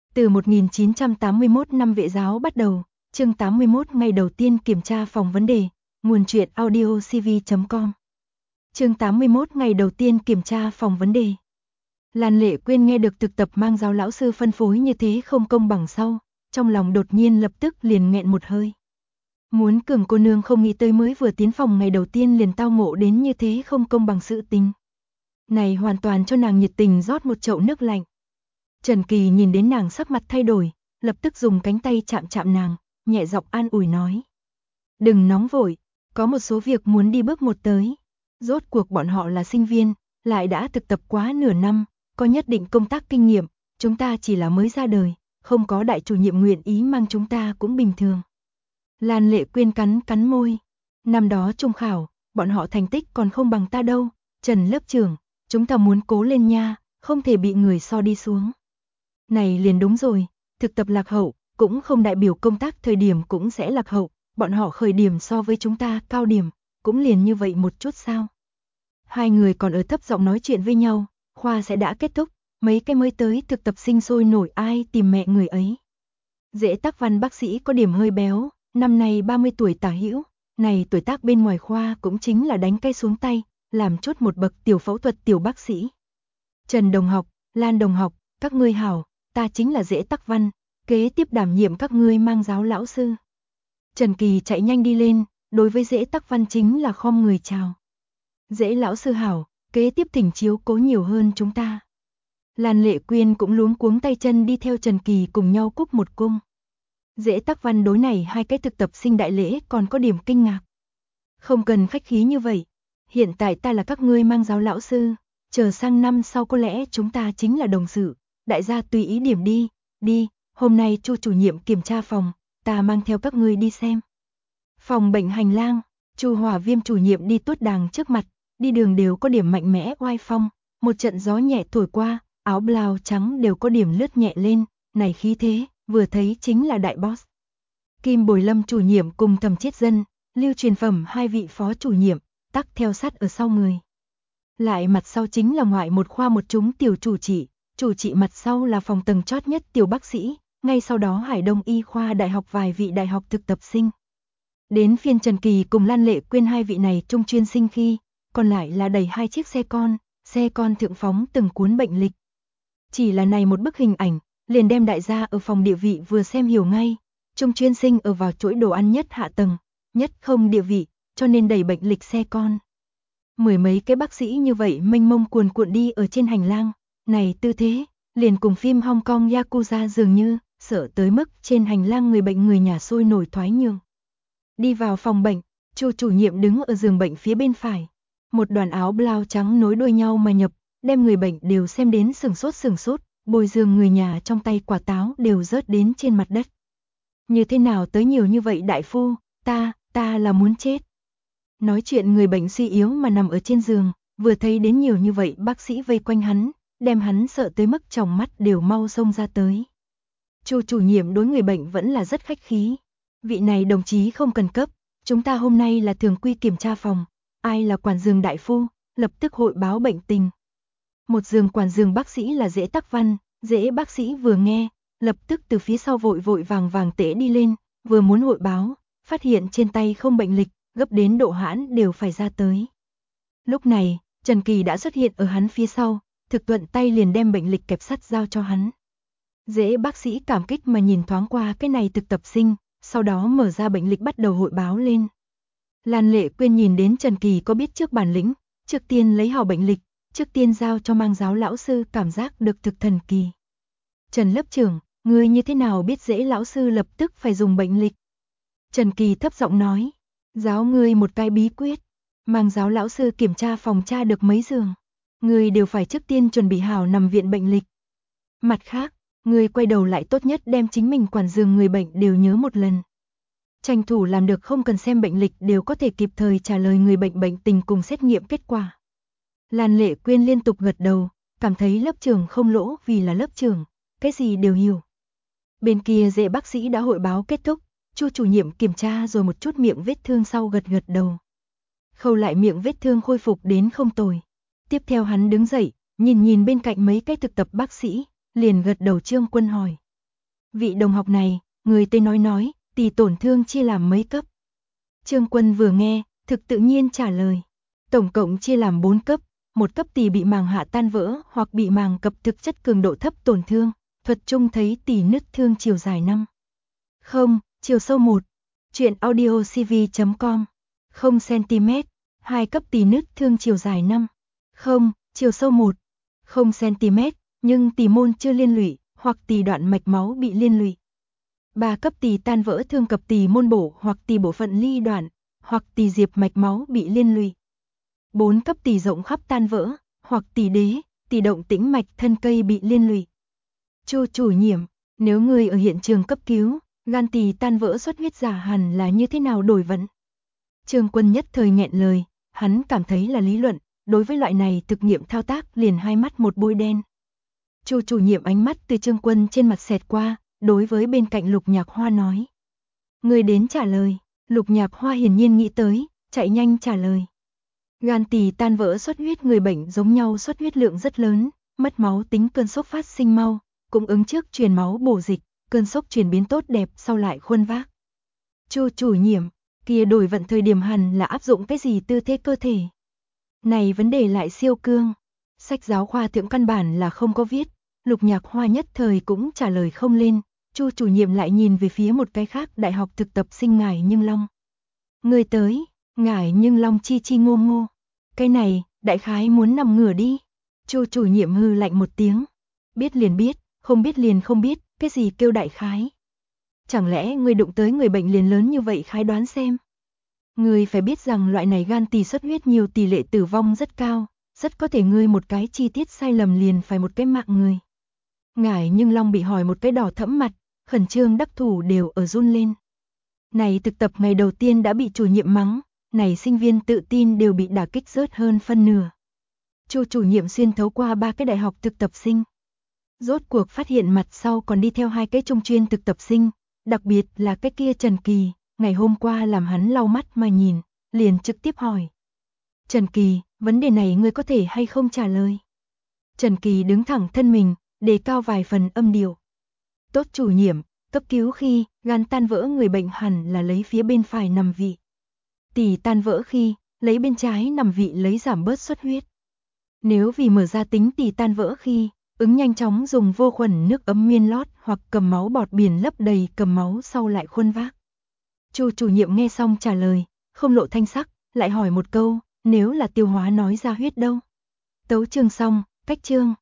Từ 1981 năm vệ giáo bắt đầu, chương 81 ngày đầu tiên kiểm tra phòng vấn đề, nguồn truyện audiocv.com. Chương 81 ngày đầu tiên kiểm tra phòng vấn đề. Lan Lệ Quyên nghe được thực tập mang giáo lão sư phân phối như thế không công bằng sau, trong lòng đột nhiên lập tức liền nghẹn một hơi. Muốn Cường cô nương không nghĩ tới mới vừa tiến phòng ngày đầu tiên liền tao ngộ đến như thế không công bằng sự tình. Này hoàn toàn cho nàng nhiệt tình rót một chậu nước lạnh. Trần Kỳ nhìn đến nàng sắc mặt thay đổi, lập tức dùng cánh tay chạm chạm nàng, nhẹ giọng an ủi nói. Đừng nóng vội, có một số việc muốn đi bước một tới. Rốt cuộc bọn họ là sinh viên, lại đã thực tập quá nửa năm, có nhất định công tác kinh nghiệm, chúng ta chỉ là mới ra đời, không có đại chủ nhiệm nguyện ý mang chúng ta cũng bình thường. Lan Lệ Quyên cắn cắn môi. Năm đó trung khảo, bọn họ thành tích còn không bằng ta đâu, Trần lớp trưởng, chúng ta muốn cố lên nha, không thể bị người so đi xuống. Này liền đúng rồi, thực tập lạc hậu, cũng không đại biểu công tác thời điểm cũng sẽ lạc hậu, bọn họ khởi điểm so với chúng ta cao điểm, cũng liền như vậy một chút sao. Hai người còn ở thấp giọng nói chuyện với nhau, khoa sẽ đã kết thúc, mấy cái mới tới thực tập sinh sôi nổi ai tìm mẹ người ấy. Dễ Tắc Văn bác sĩ có điểm hơi béo, năm nay 30 tuổi tả hữu, này tuổi tác bên ngoài khoa cũng chính là đánh cây xuống tay, làm chốt một bậc tiểu phẫu thuật tiểu bác sĩ. Trần đồng học, Lan đồng học, các ngươi hảo, ta chính là Dễ Tắc Văn, kế tiếp đảm nhiệm các ngươi mang giáo lão sư. Trần Kỳ chạy nhanh đi lên, đối với Dễ Tắc Văn chính là khom người chào. Dễ lão sư hảo, kế tiếp thỉnh chiếu cố nhiều hơn chúng ta. Lan Lệ Quyên cũng luống cuống tay chân đi theo Trần Kỳ cùng nhau cúc một cung. Dễ Tắc Văn đối này hai cái thực tập sinh đại lễ còn có điểm kinh ngạc. Không cần khách khí như vậy, hiện tại ta là các ngươi mang giáo lão sư, chờ sang năm sau có lẽ chúng ta chính là đồng sự, đại gia tùy ý điểm đi, hôm nay Chu chủ nhiệm kiểm tra phòng, ta mang theo các ngươi đi xem. Phòng bệnh hành lang, Chu Hỏa Viêm chủ nhiệm đi tuốt đàng trước mặt, đi đường đều có điểm mạnh mẽ oai phong, một trận gió nhẹ thổi qua, áo blau trắng đều có điểm lướt nhẹ lên, này khí thế, vừa thấy chính là đại boss. Kim Bồi Lâm chủ nhiệm cùng Thẩm Chiết Dân, Lưu Truyền Phẩm hai vị phó chủ nhiệm, tắc theo sát ở sau người. Lại mặt sau chính là ngoại một khoa một chúng tiểu chủ trị mặt sau là phòng tầng chót nhất tiểu bác sĩ, ngay sau đó Hải Đông Y khoa đại học vài vị đại học thực tập sinh. Đến phiên Trần Kỳ cùng Lan Lệ Quyên hai vị này trung chuyên sinh khi, còn lại là đầy hai chiếc xe con thượng phóng từng cuốn bệnh lịch. Chỉ là này một bức hình ảnh, liền đem đại gia ở phòng địa vị vừa xem hiểu ngay, trung chuyên sinh ở vào chuỗi đồ ăn nhất hạ tầng, nhất không địa vị, cho nên đẩy bệnh lịch xe con. Mười mấy cái bác sĩ như vậy mênh mông cuồn cuộn đi ở trên hành lang, này tư thế, liền cùng phim Hong Kong Yakuza dường như, sợ tới mức trên hành lang người bệnh người nhà sôi nổi thoái nhường. Đi vào phòng bệnh, Chu chủ nhiệm đứng ở giường bệnh phía bên phải, một đoàn áo blau trắng nối đuôi nhau mà nhập, đem người bệnh đều xem đến sừng sốt, bồi giường người nhà trong tay quả táo đều rớt đến trên mặt đất. Như thế nào tới nhiều như vậy đại phu, ta là muốn chết. Nói chuyện người bệnh suy yếu mà nằm ở trên giường, vừa thấy đến nhiều như vậy bác sĩ vây quanh hắn, đem hắn sợ tới mức tròng mắt đều mau xông ra tới. Chu chủ nhiệm đối người bệnh vẫn là rất khách khí. Vị này đồng chí không cần cấp, chúng ta hôm nay là thường quy kiểm tra phòng, ai là quản giường đại phu, lập tức hội báo bệnh tình. Một giường quản giường bác sĩ là Dễ Tắc Văn, Dễ bác sĩ vừa nghe, lập tức từ phía sau vội vàng tễ đi lên, vừa muốn hội báo, phát hiện trên tay không bệnh lịch, gấp đến độ hãn đều phải ra tới. Lúc này, Trần Kỳ đã xuất hiện ở hắn phía sau, thực thuận tay liền đem bệnh lịch kẹp sắt giao cho hắn. Dễ bác sĩ cảm kích mà nhìn thoáng qua cái này thực tập sinh, sau đó mở ra bệnh lịch bắt đầu hội báo lên. Lan Lệ Quyên nhìn đến Trần Kỳ có biết trước bản lĩnh, trước tiên lấy hảo bệnh lịch, trước tiên giao cho mang giáo lão sư cảm giác được thực thần kỳ. Trần lớp trưởng, ngươi như thế nào biết Dễ lão sư lập tức phải dùng bệnh lịch? Trần Kỳ thấp giọng nói, giáo ngươi một cái bí quyết, mang giáo lão sư kiểm tra phòng tra được mấy giường, ngươi đều phải trước tiên chuẩn bị hảo nằm viện bệnh lịch. Mặt khác, ngươi quay đầu lại tốt nhất đem chính mình quản giường người bệnh đều nhớ một lần. Tranh thủ làm được không cần xem bệnh lịch đều có thể kịp thời trả lời người bệnh bệnh tình cùng xét nghiệm kết quả. Lan Lệ Quyên liên tục gật đầu, cảm thấy lớp trưởng không lỗ vì là lớp trưởng, cái gì đều hiểu. Bên kia Dễ bác sĩ đã hội báo kết thúc, Chu chủ nhiệm kiểm tra rồi một chút miệng vết thương sau gật đầu. Khâu lại miệng vết thương khôi phục đến không tồi. Tiếp theo hắn đứng dậy, nhìn bên cạnh mấy cái thực tập bác sĩ, liền gật đầu Trương Quân hỏi. Vị đồng học này, người tới nói, tỷ tổn thương chia làm mấy cấp. Trương Quân vừa nghe, thực tự nhiên trả lời. Tổng cộng chia làm 4 cấp, một cấp tỷ bị màng hạ tan vỡ hoặc bị màng cập thực chất cường độ thấp tổn thương, thuật chung thấy tỷ nứt thương chiều dài 5. 0, chiều sâu 1. Chuyện audiocv.com 0 cm, 2 cấp tỷ nứt thương chiều dài 5. 0, chiều sâu 1. 0 cm, nhưng tỷ môn chưa liên lụy, hoặc tỷ đoạn mạch máu bị liên lụy. 3 cấp tỷ tan vỡ thương cập tỷ môn bổ hoặc tỷ bộ phận ly đoạn, hoặc tỷ diệp mạch máu bị liên lụy. 4 cấp tỷ rộng khắp tan vỡ, hoặc tỷ đế, tỷ động tĩnh mạch thân cây bị liên lụy. Chu chủ nhiệm, nếu người ở hiện trường cấp cứu, gan tỷ tan vỡ xuất huyết giả hẳn là như thế nào đổi vận? Trương Quân nhất thời nghẹn lời, hắn cảm thấy là lý luận, đối với loại này thực nghiệm thao tác liền hai mắt một bôi đen. Chu chủ nhiệm ánh mắt từ Trương Quân trên mặt xẹt qua, đối với bên cạnh Lục Nhạc Hoa nói. Người đến trả lời, Lục Nhạc Hoa hiển nhiên nghĩ tới, chạy nhanh trả lời. Gan tỷ tan vỡ xuất huyết người bệnh giống nhau xuất huyết lượng rất lớn, mất máu tính cơn sốc phát sinh mau, cũng ứng trước truyền máu bổ dịch, cơn sốc chuyển biến tốt đẹp sau lại khuân vác. Chu chủ nhiệm, kia đổi vận thời điểm hẳn là áp dụng cái gì tư thế cơ thể? Này vấn đề lại siêu cương, sách giáo khoa thượng căn bản là không có viết, Lục Nhạc Hoa nhất thời cũng trả lời không lên, Chu chủ nhiệm lại nhìn về phía một cái khác đại học thực tập sinh Ngải Nhưng Long. Người tới, Ngải Nhưng Long chi chi ngô ngô. Cái này, đại khái muốn nằm ngửa đi. Chu chủ nhiệm hư lạnh một tiếng. Biết liền biết, không biết liền không biết, cái gì kêu đại khái. Chẳng lẽ người đụng tới người bệnh liền lớn như vậy khái đoán xem. Người phải biết rằng loại này gan tỷ xuất huyết nhiều tỷ lệ tử vong rất cao, rất có thể ngươi một cái chi tiết sai lầm liền phải một cái mạng người. Ngải Nhưng Long bị hỏi một cái đỏ thẫm mặt, khẩn trương đắc thủ đều ở run lên. Này thực tập ngày đầu tiên đã bị chủ nhiệm mắng, này sinh viên tự tin đều bị đả kích rớt hơn phân nửa. Chu chủ nhiệm xuyên thấu qua 3 cái đại học thực tập sinh. Rốt cuộc phát hiện mặt sau còn đi theo 2 cái trung chuyên thực tập sinh, đặc biệt là cái kia Trần Kỳ, ngày hôm qua làm hắn lau mắt mà nhìn, liền trực tiếp hỏi. Trần Kỳ, vấn đề này ngươi có thể hay không trả lời? Trần Kỳ đứng thẳng thân mình, đề cao vài phần âm điệu. Tốt chủ nhiệm, cấp cứu khi gan tan vỡ người bệnh hẳn là lấy phía bên phải nằm vị. Tỷ tan vỡ khi lấy bên trái nằm vị lấy giảm bớt xuất huyết. Nếu vì mở ra tính tỷ tan vỡ khi ứng nhanh chóng dùng vô khuẩn nước ấm miên lót hoặc cầm máu bọt biển lấp đầy cầm máu sau lại khuân vác. Chu chủ nhiệm nghe xong trả lời, không lộ thanh sắc, lại hỏi một câu, nếu là tiêu hóa nói ra huyết đâu? Tấu chương xong, cách chương.